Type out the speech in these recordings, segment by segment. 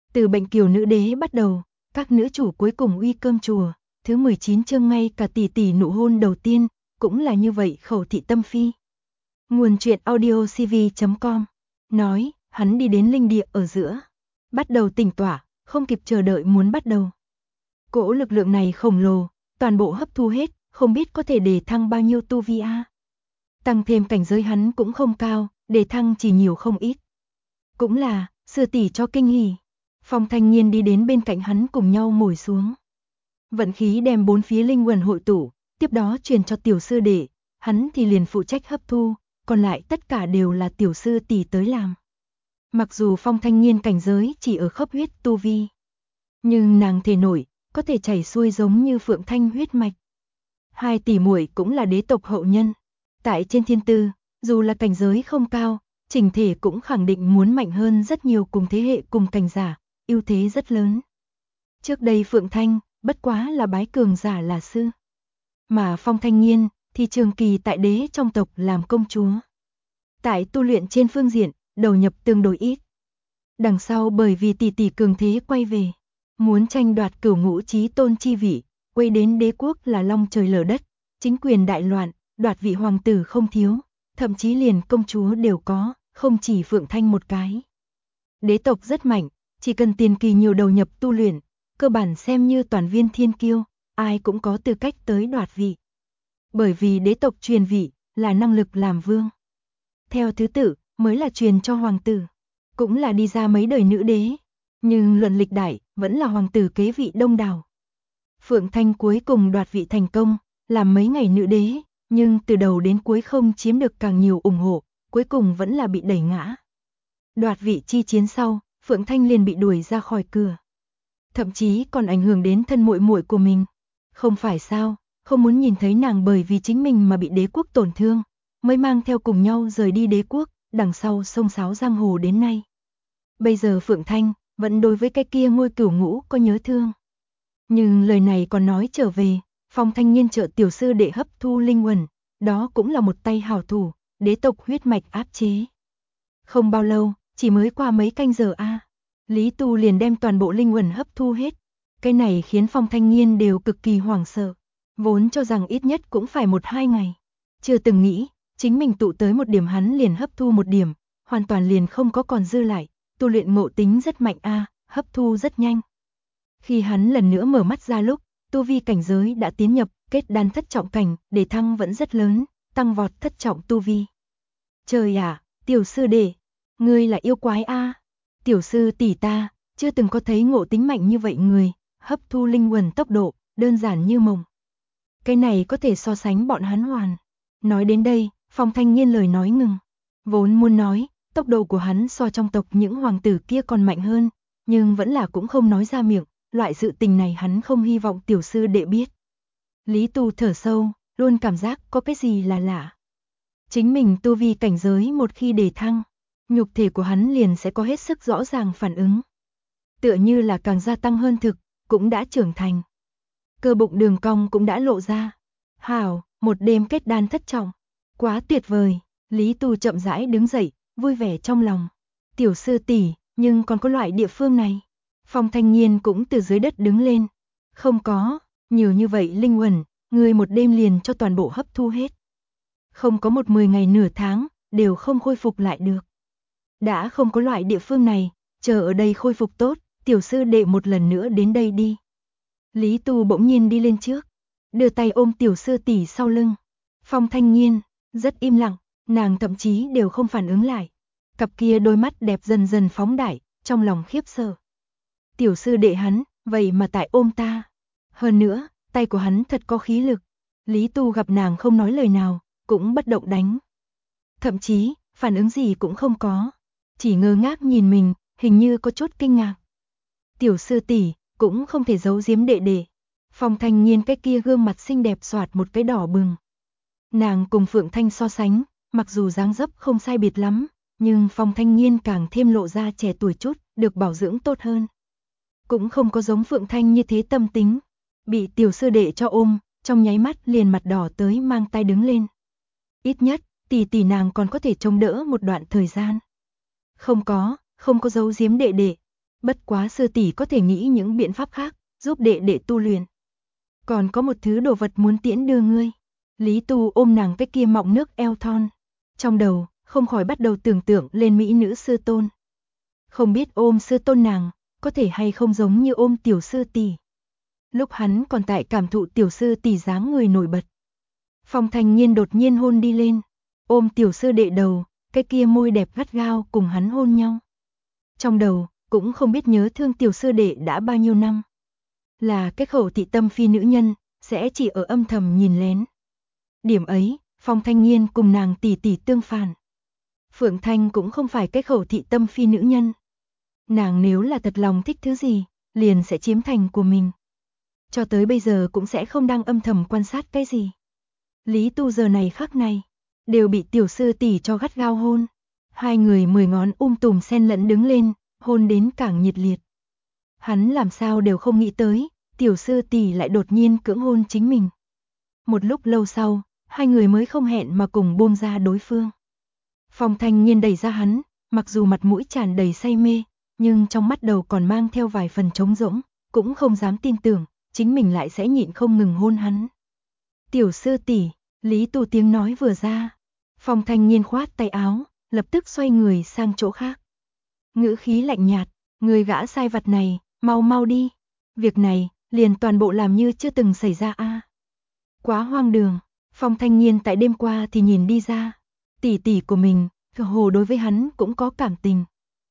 Từ bệnh kiều nữ đế bắt đầu, các nữ chủ cuối cùng uy cơm chùa, thứ 19 chương ngay cả tỷ tỷ nụ hôn đầu tiên, cũng là như vậy khẩu thị tâm phi. Nguồn truyện audio cv.com nói, hắn đi đến linh địa ở giữa, bắt đầu tỉnh tỏa, không kịp chờ đợi muốn bắt đầu. Cỗ lực lượng này khổng lồ, toàn bộ hấp thu hết, không biết có thể đề thăng bao nhiêu tu vi a. Tăng thêm cảnh giới hắn cũng không cao, đề thăng chỉ nhiều không ít. Cũng là, sư tỷ cho kinh hỉ. Phong Thanh Nhiên đi đến bên cạnh hắn cùng nhau ngồi xuống. Vận khí đem bốn phía linh quần hội tụ, tiếp đó truyền cho tiểu sư đệ, hắn thì liền phụ trách hấp thu, còn lại tất cả đều là tiểu sư tỷ tới làm. Mặc dù Phong Thanh Nhiên cảnh giới chỉ ở khớp huyết tu vi, nhưng nàng thể nổi, có thể chảy xuôi giống như Phượng Thanh huyết mạch. Hai tỷ muội cũng là đế tộc hậu nhân. Tại trên thiên tư, dù là cảnh giới không cao, chỉnh thể cũng khẳng định muốn mạnh hơn rất nhiều cùng thế hệ cùng cảnh giả, ưu thế rất lớn. Trước đây Phượng Thanh, bất quá là bái cường giả là sư. Mà Phong Thanh Nhiên, thì trường kỳ tại đế trong tộc làm công chúa. Tại tu luyện trên phương diện, đầu nhập tương đối ít. Đằng sau bởi vì tỷ tỷ cường thế quay về, muốn tranh đoạt cửu ngũ chí tôn chi vị, quay đến đế quốc là long trời lở đất, chính quyền đại loạn, đoạt vị hoàng tử không thiếu, thậm chí liền công chúa đều có, không chỉ Phượng Thanh một cái. Đế tộc rất mạnh, chỉ cần tiền kỳ nhiều đầu nhập tu luyện, cơ bản xem như toàn viên thiên kiêu, ai cũng có tư cách tới đoạt vị. Bởi vì đế tộc truyền vị là năng lực làm vương. Theo thứ tự mới là truyền cho hoàng tử, cũng là đi ra mấy đời nữ đế, nhưng luận lịch đại vẫn là hoàng tử kế vị đông đảo. Phượng Thanh cuối cùng đoạt vị thành công, làm mấy ngày nữ đế, nhưng từ đầu đến cuối không chiếm được càng nhiều ủng hộ, cuối cùng vẫn là bị đẩy ngã. Đoạt vị chi chiến sau, Phượng Thanh liền bị đuổi ra khỏi cửa. Thậm chí còn ảnh hưởng đến thân muội muội của mình. Không phải sao, không muốn nhìn thấy nàng bởi vì chính mình mà bị đế quốc tổn thương, mới mang theo cùng nhau rời đi đế quốc, đằng sau xông xáo giang hồ đến nay. Bây giờ Phượng Thanh vẫn đối với cái kia ngôi cửu ngũ có nhớ thương. Nhưng lời này còn nói trở về, Phong Thanh Nhiên trợ tiểu sư để hấp thu linh quần, đó cũng là một tay hảo thủ, đế tộc huyết mạch áp chế. Không bao lâu, chỉ mới qua mấy canh giờ Lý Tu liền đem toàn bộ linh quần hấp thu hết. Cái này khiến Phong Thanh Nhiên đều cực kỳ hoảng sợ, vốn cho rằng ít nhất cũng phải 1-2 ngày. Chưa từng nghĩ, chính mình tụ tới một điểm hắn liền hấp thu một điểm, hoàn toàn liền không có còn dư lại, tu luyện ngộ tính rất mạnh hấp thu rất nhanh. Khi hắn lần nữa mở mắt ra lúc, tu vi cảnh giới đã tiến nhập kết đan thất trọng cảnh, đề thăng vẫn rất lớn, tăng vọt thất trọng tu vi. Trời ạ, tiểu sư đệ, ngươi là yêu quái Tiểu sư tỷ ta, chưa từng có thấy ngộ tính mạnh như vậy người, hấp thu linh quần tốc độ, đơn giản như mộng. Cái này có thể so sánh bọn hắn hoàn. Nói đến đây, Phong Thanh Nhiên lời nói ngừng. Vốn muốn nói, tốc độ của hắn so trong tộc những hoàng tử kia còn mạnh hơn, nhưng vẫn là cũng không nói ra miệng, loại sự tình này hắn không hy vọng tiểu sư đệ biết. Lý Tu thở sâu, luôn cảm giác có cái gì là lạ. Chính mình tu vi cảnh giới một khi đề thăng, nhục thể của hắn liền sẽ có hết sức rõ ràng phản ứng. Tựa như là càng gia tăng hơn thực, cũng đã trưởng thành. Cơ bụng đường cong cũng đã lộ ra. Hảo, một đêm kết đan thất trọng. Quá tuyệt vời, Lý Tu chậm rãi đứng dậy, vui vẻ trong lòng. Tiểu sư tỷ, nhưng còn có loại địa phương này. Phong Thanh Nhiên cũng từ dưới đất đứng lên. Không có, nhiều như vậy linh quần, người một đêm liền cho toàn bộ hấp thu hết. Không có 10 ngày nửa tháng, đều không khôi phục lại được. Đã không có loại địa phương này, chờ ở đây khôi phục tốt, tiểu sư đệ một lần nữa đến đây đi. Lý Tu bỗng nhiên đi lên trước, đưa tay ôm tiểu sư tỷ sau lưng. Phong Thanh Nhiên rất im lặng, nàng thậm chí đều không phản ứng lại. Cặp kia đôi mắt đẹp dần dần phóng đại, trong lòng khiếp sợ. Tiểu sư đệ hắn, vậy mà tại ôm ta. Hơn nữa, tay của hắn thật có khí lực. Lý Tu gặp nàng không nói lời nào, cũng bất động đánh. Thậm chí, phản ứng gì cũng không có. Chỉ ngơ ngác nhìn mình, hình như có chút kinh ngạc. Tiểu sư tỷ cũng không thể giấu giếm đệ đệ. Phong Thanh Nhiên cái kia gương mặt xinh đẹp xoạt một cái đỏ bừng. Nàng cùng Phượng Thanh so sánh, mặc dù dáng dấp không sai biệt lắm, nhưng Phong Thanh Nhiên càng thêm lộ ra trẻ tuổi chút, được bảo dưỡng tốt hơn. Cũng không có giống Phượng Thanh như thế tâm tính. Bị tiểu sư đệ cho ôm, trong nháy mắt liền mặt đỏ tới mang tay đứng lên. Ít nhất, tỷ nàng còn có thể chống đỡ một đoạn thời gian. Không có giấu giếm đệ đệ. Bất quá sư tỷ có thể nghĩ những biện pháp khác, giúp đệ đệ tu luyện. Còn có một thứ đồ vật muốn tiễn đưa ngươi. Lý Tu ôm nàng cái kia mọng nước eo thon. Trong đầu, không khỏi bắt đầu tưởng tượng lên mỹ nữ sư tôn. Không biết ôm sư tôn nàng, có thể hay không giống như ôm tiểu sư tỷ. Lúc hắn còn tại cảm thụ tiểu sư tỷ dáng người nổi bật. Phong Thanh Nhiên đột nhiên hôn đi lên, ôm tiểu sư đệ đầu, cái kia môi đẹp gắt gao cùng hắn hôn nhau. Trong đầu, cũng không biết nhớ thương tiểu sư đệ đã bao nhiêu năm. Là cái khẩu thị tâm phi nữ nhân, sẽ chỉ ở âm thầm nhìn lén. Điểm ấy, Phong Thanh Nhiên cùng nàng tỷ tỷ tương phản. Phượng Thanh cũng không phải cái khẩu thị tâm phi nữ nhân. Nàng nếu là thật lòng thích thứ gì, liền sẽ chiếm thành của mình. Cho tới bây giờ cũng sẽ không đang âm thầm quan sát cái gì. Lý Tu giờ này khắc này, đều bị tiểu sư tỷ cho gắt gao hôn. Hai người 10 ngón tùm xen lẫn đứng lên, hôn đến càng nhiệt liệt. Hắn làm sao đều không nghĩ tới, tiểu sư tỷ lại đột nhiên cưỡng hôn chính mình. Một lúc lâu sau, hai người mới không hẹn mà cùng buông ra đối phương. Phong Thanh Nhiên đẩy ra hắn, mặc dù mặt mũi tràn đầy say mê, nhưng trong mắt đầu còn mang theo vài phần trống rỗng, cũng không dám tin tưởng, chính mình lại sẽ nhịn không ngừng hôn hắn. Tiểu sư tỷ, Lý Tu tiếng nói vừa ra, Phong Thanh Nhiên khoát tay áo, lập tức xoay người sang chỗ khác. Ngữ khí lạnh nhạt, người gã sai vặt này, mau mau đi. Việc này, liền toàn bộ làm như chưa từng xảy ra a. Quá hoang đường, Phong Thanh Nhiên tại đêm qua thì nhìn đi ra. Tỷ tỷ của mình, cơ hồ đối với hắn cũng có cảm tình.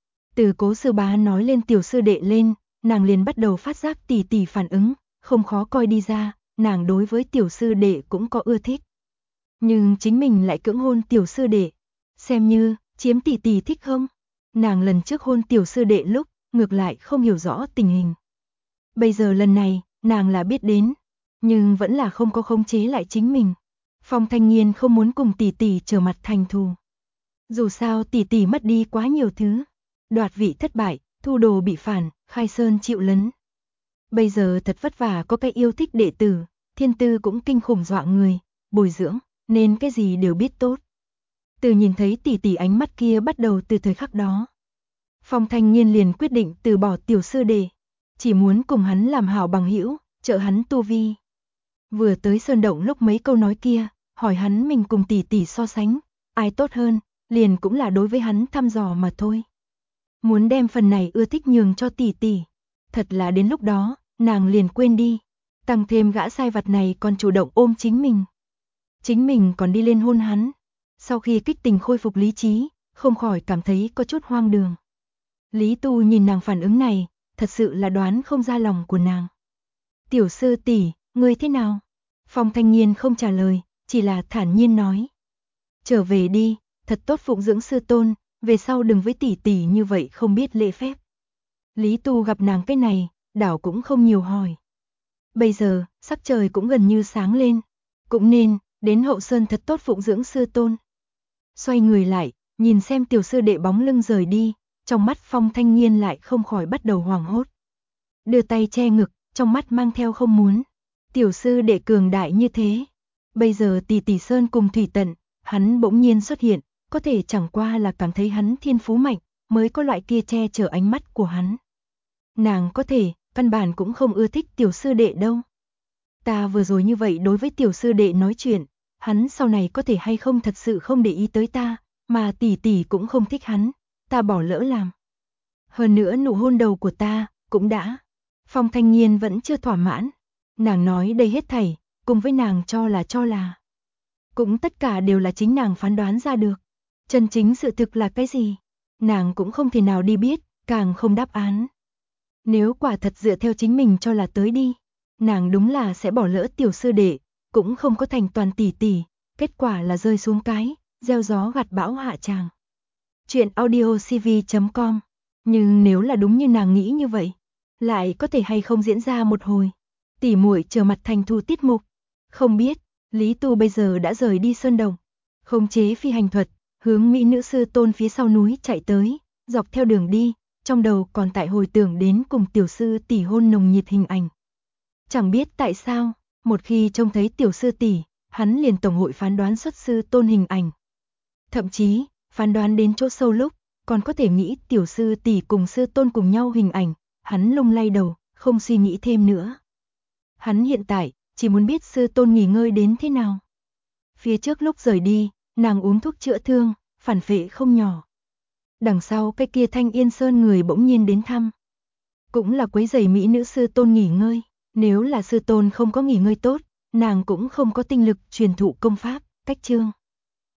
Từ Cố sư bá nói lên tiểu sư đệ lên, nàng liền bắt đầu phát giác tỷ tỷ phản ứng, không khó coi đi ra, nàng đối với tiểu sư đệ cũng có ưa thích. Nhưng chính mình lại cưỡng hôn tiểu sư đệ, xem như chiếm tỷ tỷ thích không? Nàng lần trước hôn tiểu sư đệ lúc, ngược lại không hiểu rõ tình hình. Bây giờ lần này, nàng là biết đến, nhưng vẫn là không có khống chế lại chính mình. Phong Thanh Nhiên không muốn cùng tỷ tỷ trở mặt thành thù. Dù sao tỷ tỷ mất đi quá nhiều thứ, đoạt vị thất bại, thu đồ bị phản, khai sơn chịu lấn. Bây giờ thật vất vả có cái yêu thích đệ tử, thiên tư cũng kinh khủng dọa người, bồi dưỡng, nên cái gì đều biết tốt. Từ nhìn thấy tỷ tỷ ánh mắt kia bắt đầu từ thời khắc đó. Phong Thanh Nhiên liền quyết định từ bỏ tiểu sư đệ, chỉ muốn cùng hắn làm hảo bằng hữu, trợ hắn tu vi. Vừa tới sơn động lúc mấy câu nói kia, hỏi hắn mình cùng tỷ tỷ so sánh, ai tốt hơn, liền cũng là đối với hắn thăm dò mà thôi. Muốn đem phần này ưa thích nhường cho tỷ tỷ, thật là đến lúc đó, nàng liền quên đi, tăng thêm gã sai vặt này còn chủ động ôm chính mình. Chính mình còn đi lên hôn hắn. Sau khi kích tình khôi phục lý trí, không khỏi cảm thấy có chút hoang đường. Lý Tu nhìn nàng phản ứng này, thật sự là đoán không ra lòng của nàng. Tiểu sư tỷ, ngươi thế nào? Phong Thanh Nhiên không trả lời, chỉ là thản nhiên nói. Trở về đi, thật tốt phụng dưỡng sư tôn, về sau đừng với tỷ tỷ như vậy không biết lễ phép. Lý Tu gặp nàng cái này, đảo cũng không nhiều hỏi. Bây giờ, sắc trời cũng gần như sáng lên, cũng nên đến hậu sơn thật tốt phụng dưỡng sư tôn. Xoay người lại, nhìn xem tiểu sư đệ bóng lưng rời đi, trong mắt Phong Thanh Nhiên lại không khỏi bắt đầu hoảng hốt. Đưa tay che ngực, trong mắt mang theo không muốn. Tiểu sư đệ cường đại như thế. Bây giờ tỷ tỷ sơn cùng thủy tận, hắn bỗng nhiên xuất hiện, có thể chẳng qua là cảm thấy hắn thiên phú mạnh, mới có loại kia che chở ánh mắt của hắn. Nàng có thể, căn bản cũng không ưa thích tiểu sư đệ đâu. Ta vừa rồi như vậy đối với tiểu sư đệ nói chuyện, hắn sau này có thể hay không thật sự không để ý tới ta, mà tỷ tỷ cũng không thích hắn, ta bỏ lỡ làm. Hơn nữa nụ hôn đầu của ta, cũng đã. Phong Thanh Nhiên vẫn chưa thỏa mãn. Nàng nói đây hết thảy, cùng với nàng cho là. Cũng tất cả đều là chính nàng phán đoán ra được. Chân chính sự thực là cái gì? Nàng cũng không thể nào đi biết, càng không đáp án. Nếu quả thật dựa theo chính mình cho là tới đi, nàng đúng là sẽ bỏ lỡ tiểu sư đệ, cũng không có thành toàn tỷ tỷ, kết quả là rơi xuống cái, gieo gió gặt bão hạ tràng. Chuyện audiocv.com. Nhưng nếu là đúng như nàng nghĩ như vậy, lại có thể hay không diễn ra một hồi. Tỷ muội trở mặt thành thù tiết mục. Không biết, Lý Tu bây giờ đã rời đi sơn đồng, khống chế phi hành thuật, hướng mỹ nữ sư tôn phía sau núi chạy tới, dọc theo đường đi, trong đầu còn tại hồi tưởng đến cùng tiểu sư tỷ hôn nồng nhiệt hình ảnh. Chẳng biết tại sao, một khi trông thấy tiểu sư tỷ, hắn liền tổng hội phán đoán xuất sư tôn hình ảnh. Thậm chí, phán đoán đến chỗ sâu lúc, còn có thể nghĩ tiểu sư tỷ cùng sư tôn cùng nhau hình ảnh, hắn lung lay đầu, không suy nghĩ thêm nữa. Hắn hiện tại, chỉ muốn biết sư tôn nghỉ ngơi đến thế nào. Phía trước lúc rời đi, nàng uống thuốc chữa thương, phản phệ không nhỏ. Đằng sau cái kia Thanh Yên Sơn người bỗng nhiên đến thăm. Cũng là quấy rầy mỹ nữ sư tôn nghỉ ngơi, nếu là sư tôn không có nghỉ ngơi tốt, nàng cũng không có tinh lực truyền thụ công pháp, cách chương.